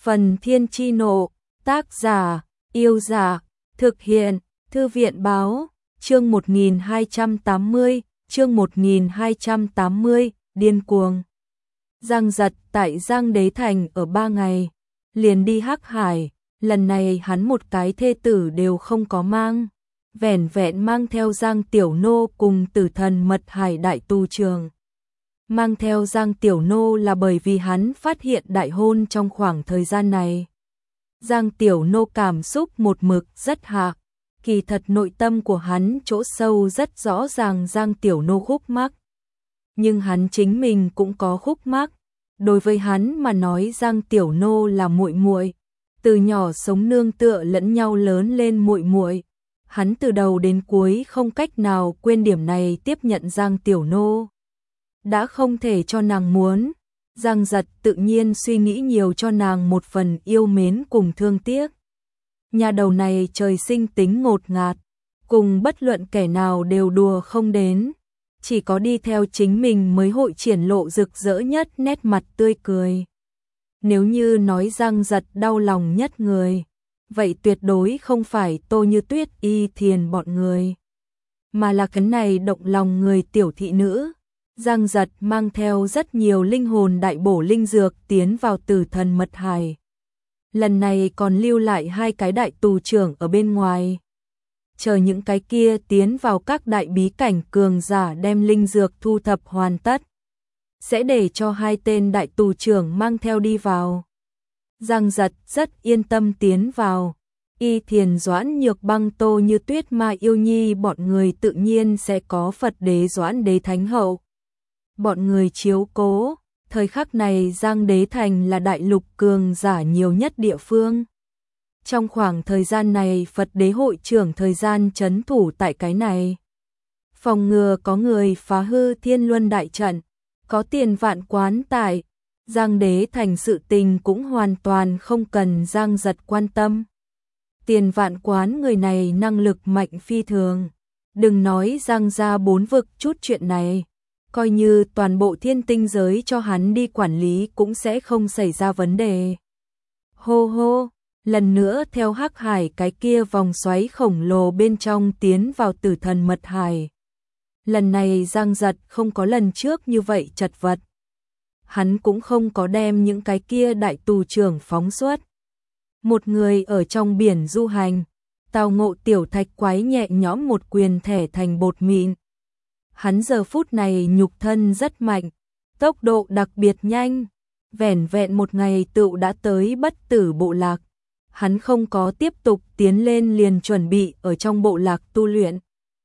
Phần Thiên Chi Nộ, tác giả, Yêu Giả, thực hiện, Thư viện Báo, chương 1280, điên cuồng. Giang Giật tại Giang Đế Thành ở 3 ngày, liền đi Hắc Hải, lần này hắn một cái thê tử đều không có mang, vẻn vẹn mang theo Giang Tiểu Nô cùng Tử Thần Mật Hải đại tu trường. Mang theo Giang Tiểu Nô là bởi vì hắn phát hiện đại hôn trong khoảng thời gian này. Giang Tiểu Nô cảm xúc một mực rất hạ, kỳ thật nội tâm của hắn chỗ sâu rất rõ ràng Giang Tiểu Nô khúc mắc. Nhưng hắn chính mình cũng có khúc mắc, đối với hắn mà nói Giang Tiểu Nô là muội muội, từ nhỏ sống nương tựa lẫn nhau lớn lên muội muội. Hắn từ đầu đến cuối không cách nào quên điểm này, tiếp nhận Giang Tiểu Nô đã không thể cho nàng muốn, Giang Giật tự nhiên suy nghĩ nhiều cho nàng một phần yêu mến cùng thương tiếc. Nhà đầu này trời sinh tính ngột ngạt, cùng bất luận kẻ nào đều đùa không đến, chỉ có đi theo chính mình mới hội triển lộ rực rỡ nhất nét mặt tươi cười. Nếu như nói Giang Giật đau lòng nhất người, vậy tuyệt đối không phải Tô Như Tuyết Y Thiền bọn người, mà là cái này động lòng người tiểu thị nữ. Giang Giật mang theo rất nhiều linh hồn đại bổ linh dược tiến vào Tử Thần Mật Hải. Lần này còn lưu lại 2 cái đại tù trưởng ở bên ngoài. Chờ những cái kia tiến vào các đại bí cảnh cường giả đem linh dược thu thập hoàn tất, sẽ để cho 2 tên đại tù trưởng mang theo đi vào. Giang Giật rất yên tâm tiến vào. Y Thiền Doãn Nhược Băng Tô Như Tuyết Ma Yêu Nhi bọn người tự nhiên sẽ có Phật Đế Doãn Đế Thánh Hậu bọn người chiếu cố. Thời khắc này Giang Đế Thành là đại lục cường giả nhiều nhất địa phương. Trong khoảng thời gian này Phật Đế hội trưởng thời gian trấn thủ tại cái này, phòng ngừa có người phá hư Thiên Luân đại trận, có Tiền Vạn Quán tại Giang Đế Thành, sự tình cũng hoàn toàn không cần Giang Giật quan tâm. Tiền Vạn Quán người này năng lực mạnh phi thường, đừng nói Giang gia 4 vực chút chuyện này, coi như toàn bộ thiên tinh giới cho hắn đi quản lý cũng sẽ không xảy ra vấn đề. Hô hô, lần nữa theo Hắc Hải cái kia vòng xoáy khổng lồ bên trong tiến vào Tử Thần Mật Hải. Lần này Giang Giật không có lần trước như vậy chật vật. Hắn cũng không có đem những cái kia đại tù trưởng phóng xuất. Một người ở trong biển du hành, tào ngộ tiểu thạch quái nhẹ nhõm một quyền thẻ thành bột mịn. Hắn giờ phút này nhục thân rất mạnh, tốc độ đặc biệt nhanh, vẻn vẹn một ngày tựu đã tới Bất Tử bộ lạc. Hắn không có tiếp tục tiến lên, liền chuẩn bị ở trong bộ lạc tu luyện.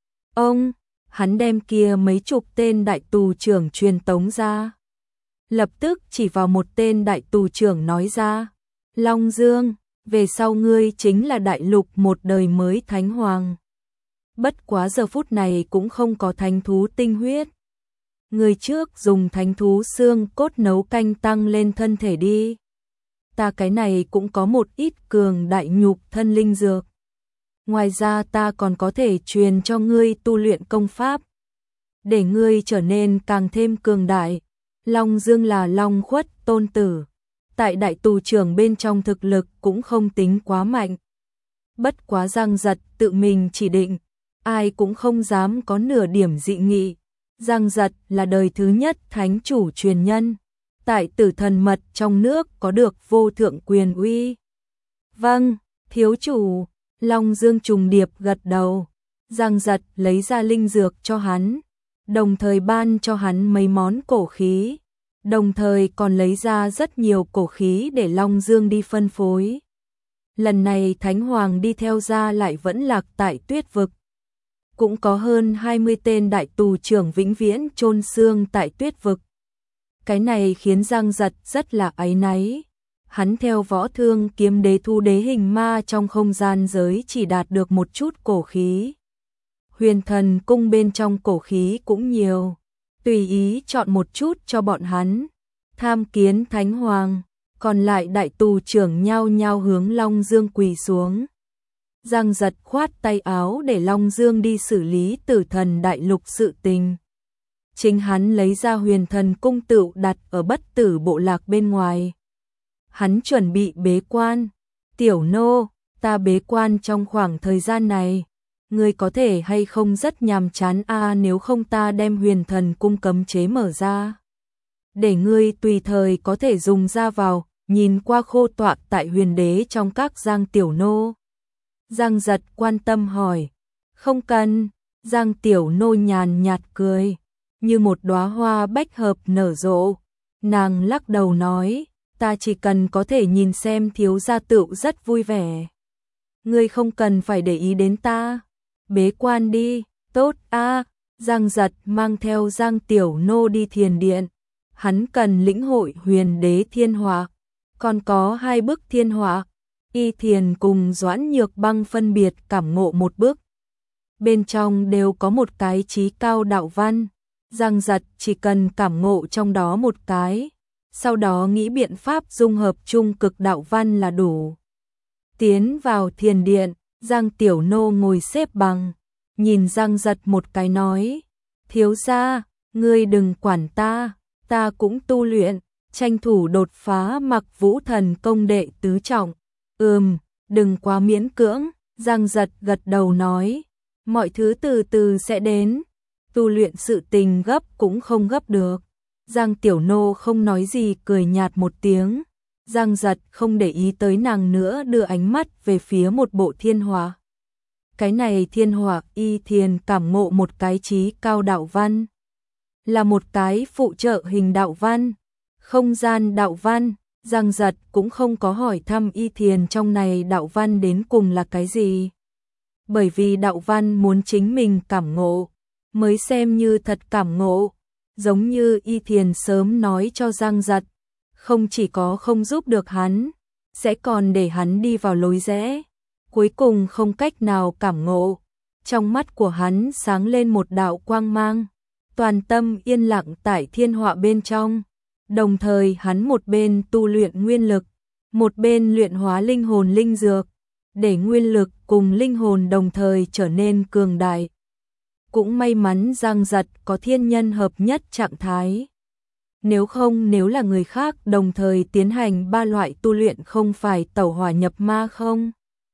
Hắn đem kia mấy chục tên đại tù trưởng truyền tống ra. Lập tức chỉ vào một tên đại tù trưởng nói ra: Long Dương, về sau ngươi chính là đại lục một đời mới thánh hoàng. Bất quá giờ phút này cũng không có thánh thú tinh huyết. Người trước dùng thánh thú xương cốt nấu canh tăng lên thân thể đi. Ta cái này cũng có một ít cường đại nhục thân linh dược. Ngoài ra ta còn có thể truyền cho ngươi tu luyện công pháp, để ngươi trở nên càng thêm cường đại. Long Dương là Long Khuất tôn tử, tại đại tù trưởng bên trong thực lực cũng không tính quá mạnh. Bất quá Giang Giật tự mình chỉ định, ai cũng không dám có nửa điểm dị nghị. Giang Giật là đời thứ nhất thánh chủ truyền nhân, tại Tử Thần Mật trong nước có được vô thượng quyền uy. Vâng, thiếu chủ. Long Dương trùng điệp gật đầu. Giang Giật lấy ra linh dược cho hắn, đồng thời ban cho hắn mấy món cổ khí, đồng thời còn lấy ra rất nhiều cổ khí để Long Dương đi phân phối. Lần này Thánh Hoàng đi theo ra lại vẫn lạc tại Tuyết vực. Cũng có hơn 20 tên đại tù trưởng vĩnh viễn chôn xương tại Tuyết vực. Cái này khiến Giang Giật rất là áy náy. Hắn theo Võ Thương Kiếm Đế thu đế hình ma trong không gian giới chỉ đạt được một chút cổ khí. Huyền Thần Cung bên trong cổ khí cũng nhiều, tùy ý chọn một chút cho bọn hắn. Tham Kiến Thánh Hoàng, còn lại đại tù trưởng nhao nhao hướng Long Dương quỳ xuống. Giang Giật khoát tay áo để Long Dương đi xử lý Tử Thần đại lục sự tình. Chính hắn lấy ra Huyền Thần Cung tựu đặt ở Bất Tử bộ lạc bên ngoài. hắn chuẩn bị bế quan. Tiểu nô, ta bế quan trong khoảng thời gian này, ngươi có thể hay không rất nhàm chán nếu không ta đem Huyền Thần cung cấm chế mở ra. Để ngươi tùy thời có thể dùng ra vào, nhìn qua khô tọa tại huyền đế trong các Giang tiểu nô. Giang Giật quan tâm hỏi, không cần. Giang tiểu nô nhàn nhạt cười, như một đóa hoa bách hợp nở rộ. Nàng lắc đầu nói, ta chỉ cần có thể nhìn xem thiếu gia tựu rất vui vẻ. Ngươi không cần phải để ý đến ta. Bế quan đi, tốt a. Giang Giật mang theo Giang tiểu nô đi thiền điện. Hắn cần lĩnh hội huyền đế thiên hỏa, còn có 2 bức thiên hỏa. Y Thiền cùng Doãn Nhược Băng phân biệt cảm ngộ một bức. Bên trong đều có một cái chí cao đạo văn. Giang Giật chỉ cần cảm ngộ trong đó một cái, sau đó nghĩ biện pháp dung hợp trung cực đạo văn là đủ. Tiến vào thiền điện, Giang tiểu nô ngồi xếp bằng, nhìn Giang Giật một cái nói, thiếu gia, ngươi đừng quản ta, ta cũng tu luyện, tranh thủ đột phá Mặc Vũ Thần công đệ tứ trọng. Đừng quá miễn cưỡng. Giang Giật gật đầu nói, mọi thứ từ từ sẽ đến, tu luyện sự tình gấp cũng không gấp được. Giang tiểu nô không nói gì, cười nhạt một tiếng. Giang Giật không để ý tới nàng nữa, đưa ánh mắt về phía một bộ thiên hỏa. Cái này thiên hỏa Y Thiền cảm ngộ một cái chí cao đạo văn, là một cái phụ trợ hình đạo văn, không gian đạo văn. Giang Giật cũng không có hỏi thăm Y Thiền trong này đạo văn đến cùng là cái gì, bởi vì đạo văn muốn chính mình cảm ngộ mới xem như thật cảm ngộ. Giống như Y Thiền sớm nói cho Giang Giật, không chỉ có không giúp được hắn, sẽ còn để hắn đi vào lối rẽ, cuối cùng không cách nào cảm ngộ. Trong mắt của hắn sáng lên một đạo quang mang, toàn tâm yên lặng tại thiên họa bên trong. Đồng thời hắn một bên tu luyện nguyên lực, một bên luyện hóa linh hồn linh dược, để nguyên lực cùng linh hồn đồng thời trở nên cường đại. Cũng may mắn Giang Giật có thiên nhân hợp nhất trạng thái. Nếu không, nếu là người khác đồng thời tiến hành 3 loại tu luyện, không phải tẩu hỏa nhập ma không?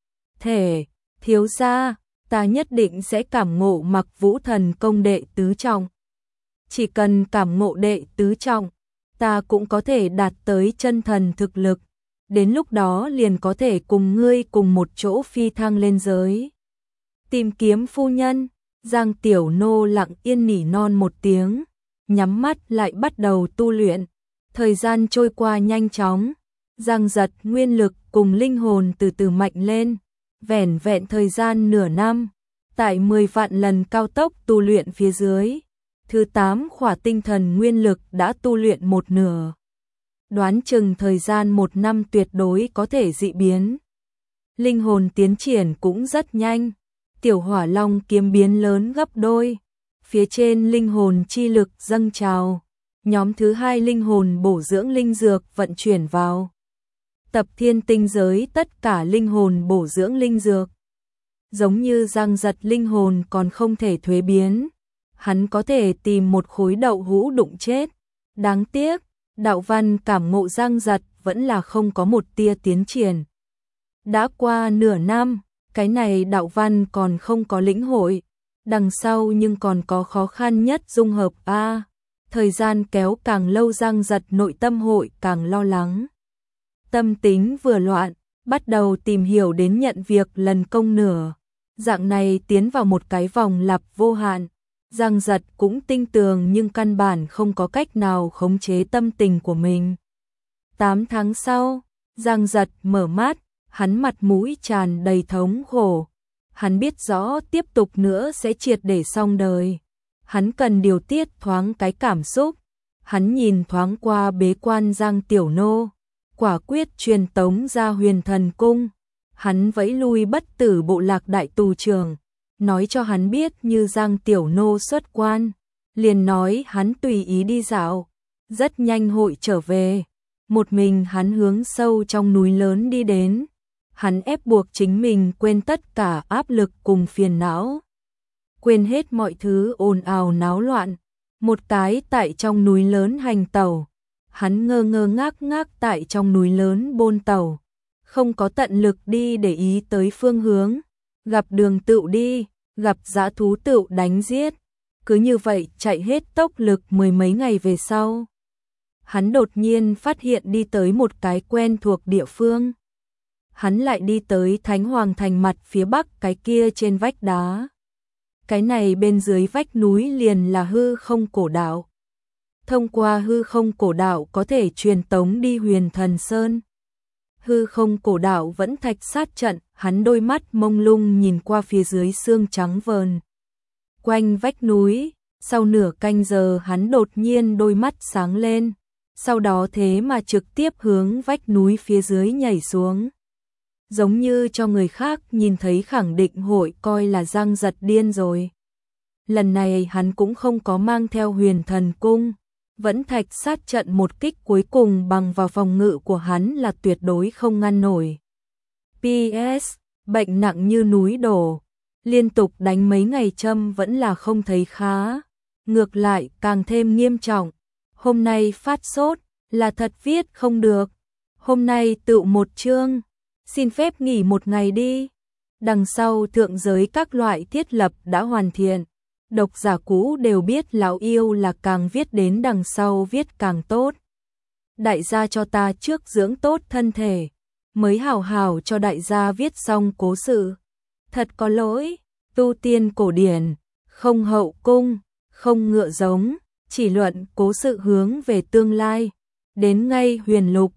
Thể, thiếu gia, ta nhất định sẽ cảm ngộ Mặc Vũ Thần công đệ tứ trọng. Chỉ cần cảm ngộ đệ tứ trọng, ta cũng có thể đạt tới chân thần thực lực. Đến lúc đó liền có thể cùng ngươi cùng một chỗ phi thăng lên giới. Tìm kiếm phu nhân. Giang tiểu nô lặng yên nỉ non một tiếng, nhắm mắt lại bắt đầu tu luyện. Thời gian trôi qua nhanh chóng, Giang Giật nguyên lực cùng linh hồn từ từ mạnh lên. Vẻn vẹn thời gian nửa năm, tại 10 vạn lần cao tốc tu luyện phía dưới, thứ 8 khỏa tinh thần nguyên lực đã tu luyện một nửa. Đoán chừng thời gian 1 năm tuyệt đối có thể dị biến. Linh hồn tiến triển cũng rất nhanh. Tiểu Hỏa Long kiếm biến lớn gấp đôi, phía trên linh hồn chi lực dâng trào, nhóm thứ 2 linh hồn bổ dưỡng linh dược vận chuyển vào. Tập thiên tinh giới tất cả linh hồn bổ dưỡng linh dược. Giống như Giang Giật linh hồn còn không thể thuế biến, hắn có thể tìm một khối đậu hũ đụng chết. Đáng tiếc, đạo văn cảm ngộ Giang Giật vẫn là không có một tia tiến triển. Đã qua nửa năm, cái này đạo văn còn không có lĩnh hội, đằng sau nhưng còn có khó khăn nhất dung hợp a. Thời gian kéo càng lâu, Giang Giật nội tâm hội càng lo lắng. Tâm tính vừa loạn, bắt đầu tìm hiểu đến nhận việc lần công nửa. Dạng này tiến vào một cái vòng lặp vô hạn. Giang Giật cũng tinh tường nhưng căn bản không có cách nào khống chế tâm tình của mình. 8 tháng sau, Giang Giật mở mắt, hắn mặt mũi tràn đầy thống khổ. Hắn biết rõ tiếp tục nữa sẽ triệt để xong đời. Hắn cần điều tiết thoáng cái cảm xúc. Hắn nhìn thoáng qua bế quan Giang Tiểu Nô, quả quyết truyền tống ra Huyền Thần cung. Hắn vẫy lui Bất Tử bộ lạc đại tù trưởng, nói cho hắn biết như Giang Tiểu Nô xuất quan, liền nói hắn tùy ý đi dạo, rất nhanh hội trở về. Một mình hắn hướng sâu trong núi lớn đi đến. Hắn ép buộc chính mình quên tất cả áp lực cùng phiền não, quên hết mọi thứ ồn ào náo loạn, một cái tại trong núi lớn hành tẩu. hắn ngơ ngơ ngác ngác tại trong núi lớn bôn tàu, không có tận lực đi để ý tới phương hướng, gặp đường tựu đi, gặp dã thú tựu đánh giết, cứ như vậy chạy hết tốc lực mười mấy ngày về sau. Hắn đột nhiên phát hiện đi tới một cái quen thuộc địa phương. Hắn lại đi tới Thánh Hoàng Thành mặt phía bắc cái kia trên vách đá. Cái này bên dưới vách núi liền là hư không cổ đạo. Thông qua hư không cổ đạo có thể truyền tống đi Huyền Thần Sơn. Hư không cổ đạo vẫn thạch sát trận, hắn đôi mắt mông lung nhìn qua phía dưới sương trắng vờn quanh vách núi, sau nửa canh giờ hắn đột nhiên đôi mắt sáng lên, sau đó thế mà trực tiếp hướng vách núi phía dưới nhảy xuống. Giống như cho người khác nhìn thấy khẳng định hội coi là Giang Giật điên rồi. Lần này hắn cũng không có mang theo Huyền Thần Cung, vẫn thạch sát trận một kích cuối cùng bằng vào phòng ngự của hắn là tuyệt đối không ngăn nổi. PS, bệnh nặng như núi đổ, liên tục đánh mấy ngày châm vẫn là không thấy khá, ngược lại càng thêm nghiêm trọng. Hôm nay phát sốt, là thật viết không được. Hôm nay tựu một chương, xin phép nghỉ một ngày đi. Đằng sau thượng giới các loại thiết lập đã hoàn thiện. Độc giả cũ đều biết lão yêu là càng viết đến đằng sau viết càng tốt. Đại gia cho ta trước dưỡng tốt thân thể, mới hào hào cho đại gia viết xong cố sự. Thật có lỗi, tu tiên cổ điển, không hậu cung, không ngựa giống, chỉ luận cố sự hướng về tương lai. Đến ngay huyền lục,